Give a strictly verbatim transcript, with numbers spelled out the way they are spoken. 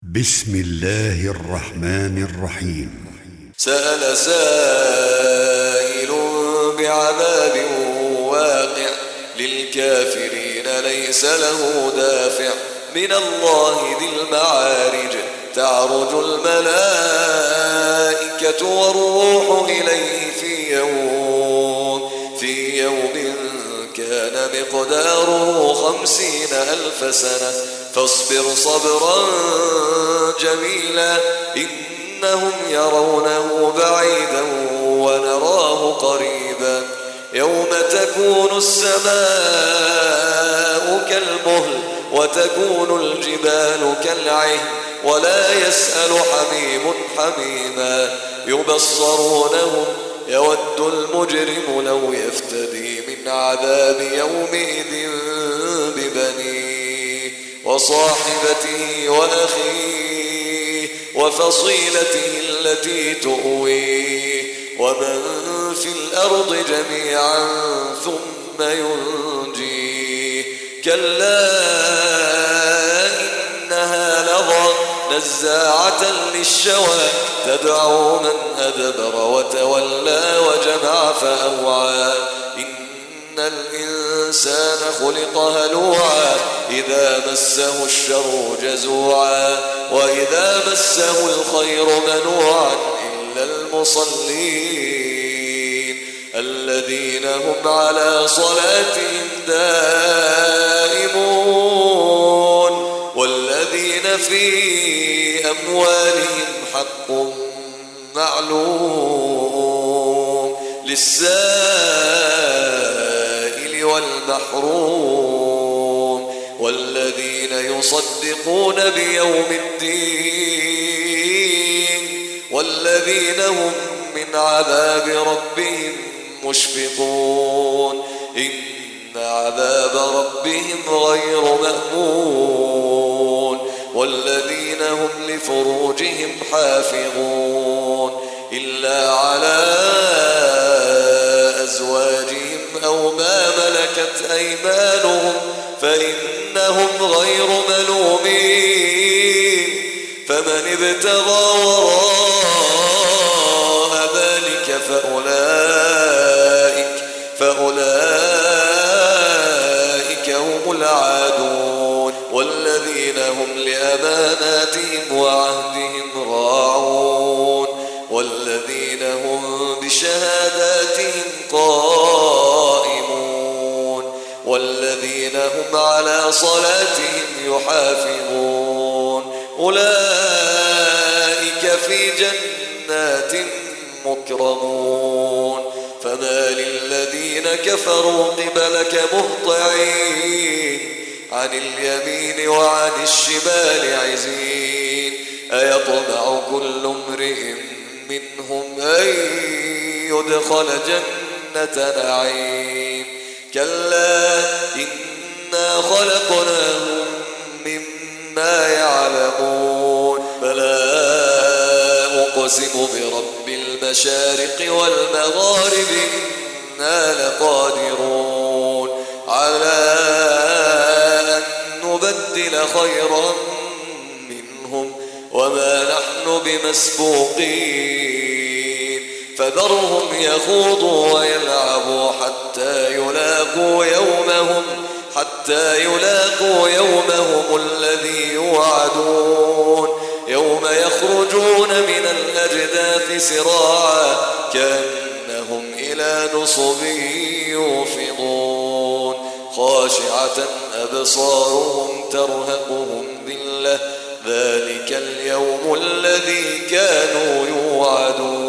بسم الله الرحمن الرحيم. سأل سائل بعذاب واقع للكافرين ليس له دافع من الله ذي المعارج تعرج الملائكة والروح إليه في يوم في يوم كان مقداره خمسين ألف سنة فاصبر صبرا جميلا إنهم يرونه بعيدا ونراه قريبا يوم تكون السماء كالمهل وتكون الجبال كالعهن ولا يسأل حميم حميما يبصرونهم يود المجرم لو يفتدي من عذاب يومئذ ببنيه وصاحبته وأخيه وفصيلته التي تؤويه ومن في الأرض جميعا ثم ينجيه كلا إنها لظى نزاعة للشوى تدعو من أدبر وتولى وجمع فأوعى إن الإنسان خلق هلوعا إذا مسه الشر جزوعا وإذا مسه الخير منوعا إلا المصلين الذين هم على صلاتهم دائمون والذين في أموالهم حق معلوم للسائل والمحروم والذين يصدقون بيوم الدين والذين هم من عذاب ربهم مشفقون إن عذاب ربهم غير مأمون والذين هم لفروجهم حافظون إلا على أزواجهم أو ما ملكت أيمانهم فإنهم غير ملومين فمن ابتغى وراء ذلك فأولئك فأولئك هم العادون والذين هم لأماناتهم وعهدهم راعون والذين هم بشهاداتهم قائمون والذين هم على صلاتهم يحافظون أولئك في جنات مكرمون فما للذين كفروا قبلك مهطعين عن اليمين وعن الشمال عزين أيطمع كل امرئ منهم أن يدخل جنة نعيم كلا إنا خلقناهم مما يعلمون فلا أقسم برب المشارق والمغارب إنا لقادرون على أن نبدل خيرا منهم وما نحن بمسبوقين فذرهم يخوضوا ويلعبوا حتى يلاقوا يومهم حتى يلاقوا يومهم الذي يوعدون يوم يخرجون من الأجداث سراعا كأنهم إلى نصب يوفضون خاشعة أبصارهم ترهقهم ذلة ذلك اليوم الذي كانوا يوعدون